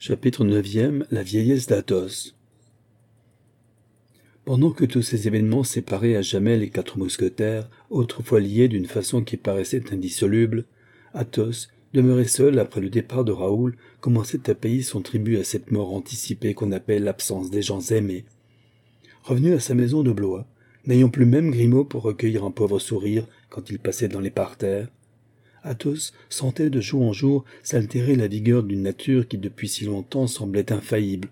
Chapitre 9e. La vieillesse d'Athos. Pendant que tous ces événements séparaient à jamais les 4 mousquetaires, autrefois liés d'une façon qui paraissait indissoluble, Athos, demeuré seul après le départ de Raoul, commençait à payer son tribut à cette mort anticipée qu'on appelle l'absence des gens aimés. Revenu à sa maison de Blois, n'ayant plus même Grimaud pour recueillir un pauvre sourire quand il passait dans les parterres, Athos sentait de jour en jour s'altérer la vigueur d'une nature qui depuis si longtemps semblait infaillible.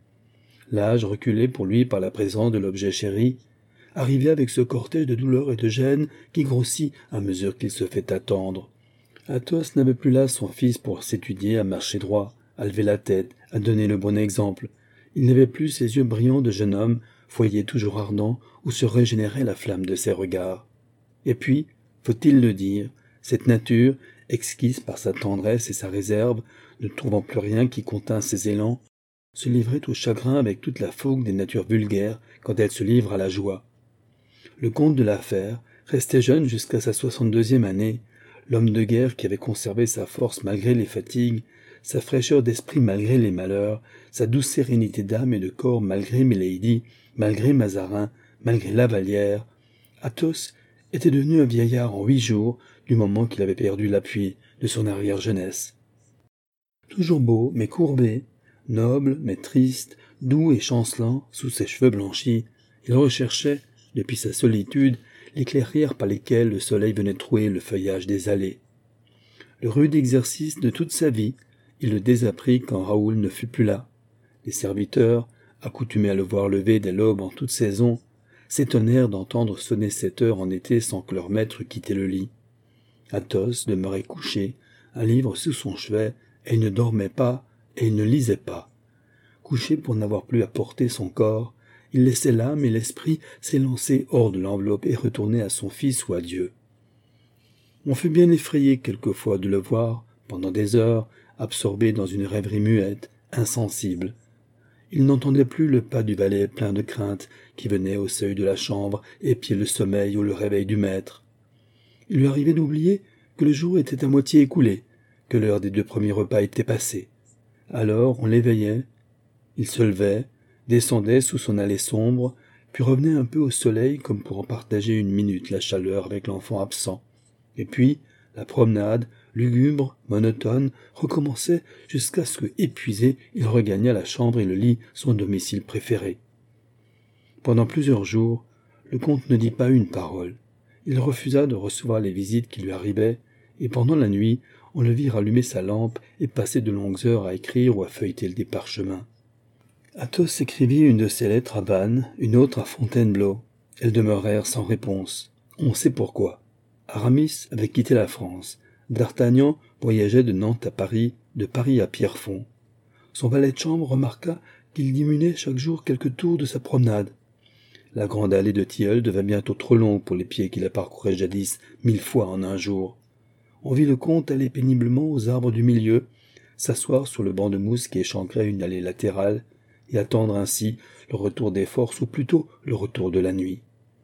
L'âge, reculé pour lui par la présence de l'objet chéri, arrivait avec ce cortège de douleur et de gêne qui grossit à mesure qu'il se fait attendre. Athos n'avait plus là son fils pour s'étudier à marcher droit, à lever la tête, à donner le bon exemple. Il n'avait plus ses yeux brillants de jeune homme, foyer toujours ardent, où se régénérait la flamme de ses regards. Et puis, faut-il le dire, cette nature, exquise par sa tendresse et sa réserve, ne trouvant plus rien qui contint ses élans, se livrait au chagrin avec toute la fougue des natures vulgaires quand elles se livrent à la joie. Le comte de la Fère restait jeune jusqu'à sa 62e année, l'homme de guerre qui avait conservé sa force malgré les fatigues, sa fraîcheur d'esprit malgré les malheurs, sa douce sérénité d'âme et de corps malgré Milady, malgré Mazarin, malgré Lavallière. Athos était devenu un vieillard en 8 jours du moment qu'il avait perdu l'appui de son arrière-jeunesse. Toujours beau, mais courbé, noble, mais triste, doux et chancelant, sous ses cheveux blanchis, il recherchait, depuis sa solitude, les clairières par lesquelles le soleil venait trouer le feuillage des allées. Le rude exercice de toute sa vie, il le désapprit quand Raoul ne fut plus là. Les serviteurs, accoutumés à le voir lever dès l'aube en toute saison, s'étonnèrent d'entendre sonner 7 heures en été sans que leur maître quittât le lit. Athos demeurait couché, un livre sous son chevet, et il ne dormait pas, et il ne lisait pas. Couché pour n'avoir plus à porter son corps, il laissait l'âme et l'esprit s'élancer hors de l'enveloppe et retourner à son fils ou à Dieu. On fut bien effrayé quelquefois de le voir, pendant des heures, absorbé dans une rêverie muette, insensible. Il n'entendait plus le pas du valet plein de crainte qui venait au seuil de la chambre épier le sommeil ou le réveil du maître. Il lui arrivait d'oublier que le jour était à moitié écoulé, que l'heure des 2 premiers repas était passée. Alors on l'éveillait, il se levait, descendait sous son allée sombre, puis revenait un peu au soleil comme pour en partager une minute la chaleur avec l'enfant absent. Et puis, la promenade, lugubre, monotone, recommençait jusqu'à ce que, épuisé, il regagnât la chambre et le lit, son domicile préféré. Pendant plusieurs jours, le comte ne dit pas une parole. Il refusa de recevoir les visites qui lui arrivaient, et pendant la nuit, on le vit rallumer sa lampe et passer de longues heures à écrire ou à feuilleter des parchemins. Athos écrivit une de ses lettres à Vannes, une autre à Fontainebleau. Elles demeurèrent sans réponse. On sait pourquoi. Aramis avait quitté la France. D'Artagnan voyageait de Nantes à Paris, de Paris à Pierrefonds. Son valet de chambre remarqua qu'il diminuait chaque jour quelques tours de sa promenade. La grande allée de Tilleuls devint bientôt trop longue pour les pieds qui la parcouraient jadis 1000 fois en un jour. On vit le comte aller péniblement aux arbres du milieu, s'asseoir sur le banc de mousse qui échancrait une allée latérale, et attendre ainsi le retour des forces, ou plutôt le retour de la nuit.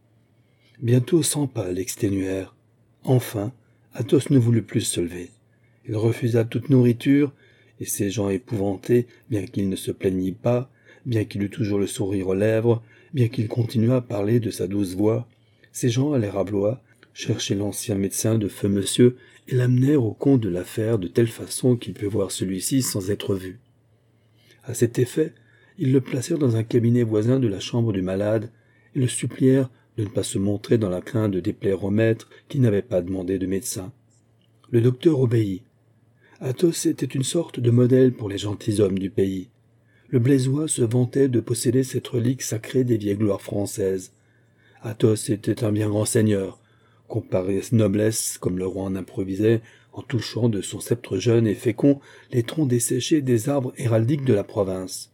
Bientôt 100 pas l'exténuèrent. Enfin, Athos ne voulut plus se lever. Il refusa toute nourriture, et ces gens épouvantés, bien qu'il ne se plaignît pas, bien qu'il eût toujours le sourire aux lèvres, bien qu'il continuât à parler de sa douce voix, ces gens allèrent à Blois, chercher l'ancien médecin de feu monsieur, et l'amenèrent au comte de la Fère de telle façon qu'il put voir celui-ci sans être vu. À cet effet, ils le placèrent dans un cabinet voisin de la chambre du malade, et le supplièrent de ne pas se montrer dans la crainte de déplaire au maître qui n'avait pas demandé de médecin. Le docteur obéit. Athos était une sorte de modèle pour les gentilshommes du pays. Le Blaisois se vantait de posséder cette relique sacrée des vieilles gloires françaises. Athos était un bien grand seigneur, comparé noblesse comme le roi en improvisait, en touchant de son sceptre jeune et fécond les troncs desséchés des arbres héraldiques de la province.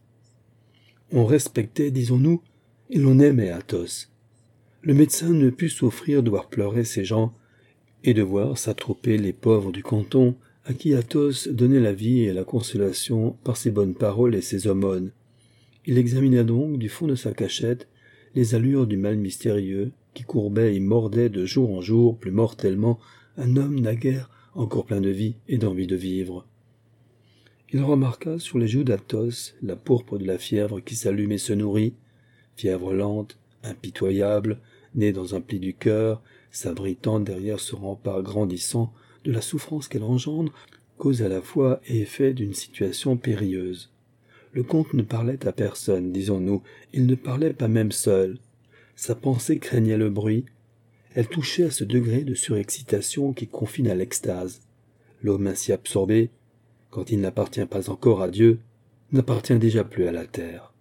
On respectait, disons-nous, et l'on aimait Athos. Le médecin ne put souffrir de voir pleurer ces gens et de voir s'attrouper les pauvres du canton à qui Athos donnait la vie et la consolation par ses bonnes paroles et ses aumônes. Il examina donc du fond de sa cachette les allures du mal mystérieux qui courbait et mordait de jour en jour plus mortellement un homme naguère encore plein de vie et d'envie de vivre. Il remarqua sur les joues d'Athos la pourpre de la fièvre qui s'allume et se nourrit, fièvre lente, impitoyable, née dans un pli du cœur, s'abritant derrière ce rempart grandissant de la souffrance qu'elle engendre, cause à la fois et effet d'une situation périlleuse. Le comte ne parlait à personne, disons-nous, il ne parlait pas même seul. Sa pensée craignait le bruit. Elle touchait à ce degré de surexcitation qui confine à l'extase. L'homme ainsi absorbé, quand il n'appartient pas encore à Dieu, n'appartient déjà plus à la terre.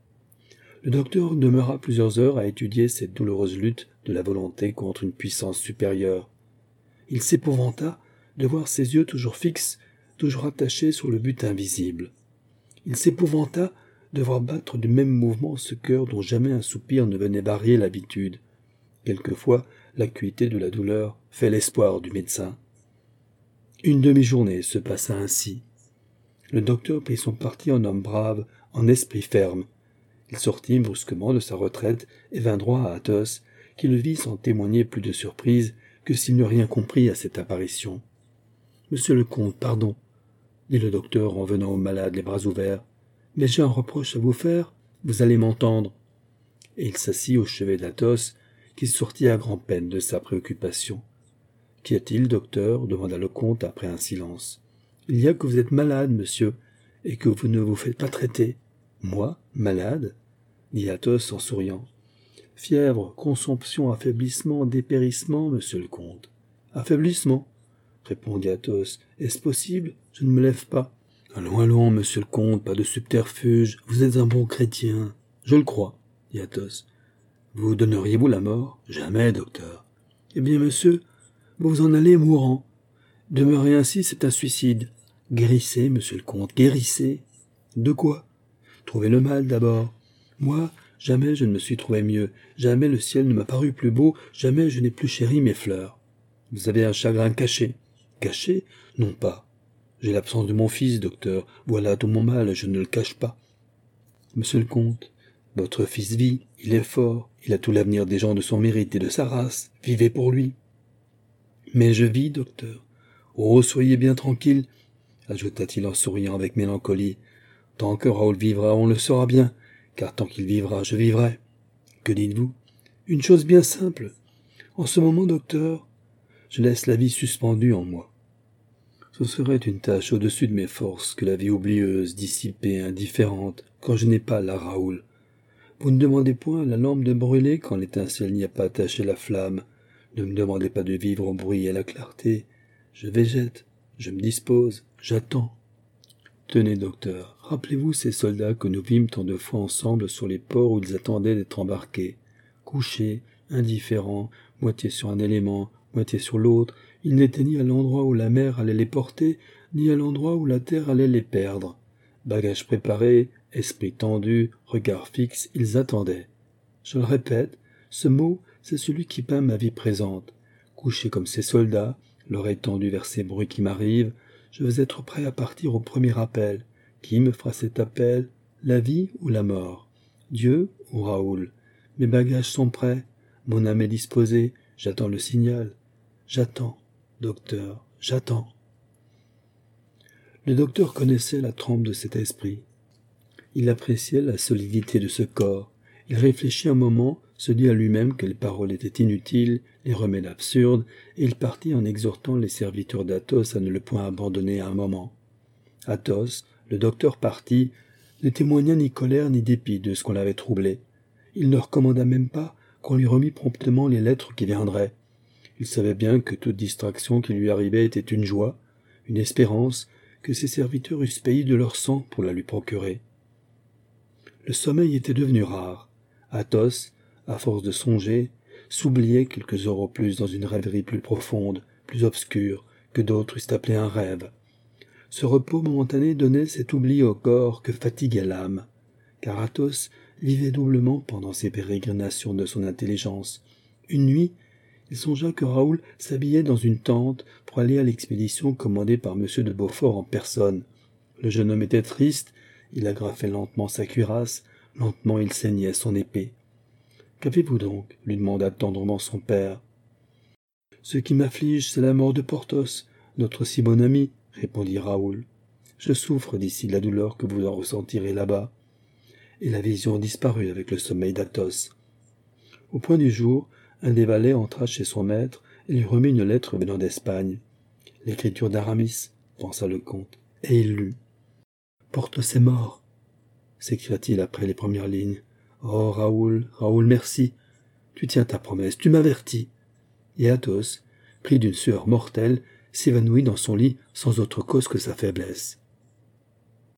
Le docteur demeura plusieurs heures à étudier cette douloureuse lutte de la volonté contre une puissance supérieure. Il s'épouvanta de voir ses yeux toujours fixes, toujours attachés sur le but invisible. Il s'épouvanta de voir battre du même mouvement ce cœur dont jamais un soupir ne venait varier l'habitude. Quelquefois, l'acuité de la douleur fait l'espoir du médecin. Une demi-journée se passa ainsi. Le docteur prit son parti en homme brave, en esprit ferme. Il sortit brusquement de sa retraite et vint droit à Athos, qui le vit sans témoigner plus de surprise que s'il n'eût rien compris à cette apparition. « Monsieur le comte, pardon, » dit le docteur en venant au malade les bras ouverts. « Mais j'ai un reproche à vous faire, vous allez m'entendre. » Et il s'assit au chevet d'Athos, qui sortit à grand-peine de sa préoccupation. « Qu'y a-t-il, docteur » demanda le comte après un silence. « Il y a que vous êtes malade, monsieur, et que vous ne vous faites pas traiter. »« Moi, malade ?» dit Athos en souriant. « Fièvre, consomption, affaiblissement, dépérissement, monsieur le comte. »« Affaiblissement » répondit Athos. « Est-ce possible? Je ne me lève pas. »« Allons, allons, monsieur le comte, pas de subterfuge. Vous êtes un bon chrétien. »« Je le crois, » dit Athos. « Vous donneriez-vous la mort? »« Jamais, docteur. »« Eh bien, monsieur, vous vous en allez mourant. Demeurer ainsi, c'est un suicide. Guérissez, monsieur le comte, guérissez. »« De quoi? » ?»« Trouvez le mal d'abord. Moi, jamais je ne me suis trouvé mieux. Jamais le ciel ne m'a paru plus beau. Jamais je n'ai plus chéri mes fleurs. Vous avez un chagrin caché. » Caché? Non pas. J'ai l'absence de mon fils, docteur. Voilà tout mon mal, je ne le cache pas. Monsieur le comte, votre fils vit, il est fort, il a tout l'avenir des gens de son mérite et de sa race. Vivez pour lui. Mais je vis, docteur. Oh, soyez bien tranquille, ajouta-t-il en souriant avec mélancolie. Tant que Raoul vivra, on le saura bien, car tant qu'il vivra, je vivrai. Que dites-vous? Une chose bien simple. En ce moment, docteur, je laisse la vie suspendue en moi. Ce serait une tâche au-dessus de mes forces que la vie oublieuse, dissipée, indifférente, quand je n'ai pas la Raoul. Vous ne demandez point à la lampe de brûler quand l'étincelle n'y a pas attaché la flamme. Ne me demandez pas de vivre au bruit et à la clarté. Je végète, je me dispose, j'attends. Tenez, docteur, rappelez-vous ces soldats que nous vîmes tant de fois ensemble sur les ports où ils attendaient d'être embarqués. Couchés, indifférents, moitié sur un élément, moitié sur l'autre, ils n'étaient ni à l'endroit où la mer allait les porter, ni à l'endroit où la terre allait les perdre. Bagages préparés, esprit tendu, regard fixe, ils attendaient. Je le répète, ce mot, c'est celui qui peint ma vie présente. Couché comme ces soldats, l'oreille tendue vers ces bruits qui m'arrivent, je veux être prêt à partir au premier appel. Qui me fera cet appel? La vie ou la mort? Dieu ou Raoul? Mes bagages sont prêts, mon âme est disposée, j'attends le signal. J'attends, docteur, j'attends. Le docteur connaissait la trempe de cet esprit. Il appréciait la solidité de ce corps. Il réfléchit un moment, se dit à lui-même que les paroles étaient inutiles, les remèdes absurdes, et il partit en exhortant les serviteurs d'Athos à ne le point abandonner à un moment. Athos, le docteur partit, ne témoigna ni colère ni dépit de ce qu'on l'avait troublé. Il ne recommanda même pas qu'on lui remît promptement les lettres qui viendraient. Il savait bien que toute distraction qui lui arrivait était une joie, une espérance, que ses serviteurs eussent payé de leur sang pour la lui procurer. Le sommeil était devenu rare. Athos, à force de songer, s'oubliait quelques heures au plus dans une rêverie plus profonde, plus obscure, que d'autres eussent appelé un rêve. Ce repos momentané donnait cet oubli au corps que fatiguait l'âme, car Athos vivait doublement pendant ces pérégrinations de son intelligence. Une nuit, il songea que Raoul s'habillait dans une tente pour aller à l'expédition commandée par M. de Beaufort en personne. Le jeune homme était triste, il agrafait lentement sa cuirasse, lentement il saignait son épée. « Qu'avez-vous donc » lui demanda tendrement son père. « Ce qui m'afflige, c'est la mort de Porthos, notre si bon ami, » répondit Raoul. Je souffre d'ici de la douleur que vous en ressentirez là-bas. » Et la vision disparut avec le sommeil d'Athos. Au point du jour, un des valets entra chez son maître et lui remit une lettre venant d'Espagne. « L'écriture d'Aramis, » pensa le comte, et il lut. « Porthos est mort, » s'écria-t-il après les premières lignes. « Oh, Raoul, Raoul, merci. Tu tiens ta promesse, tu m'avertis. » Et Athos, pris d'une sueur mortelle, s'évanouit dans son lit sans autre cause que sa faiblesse.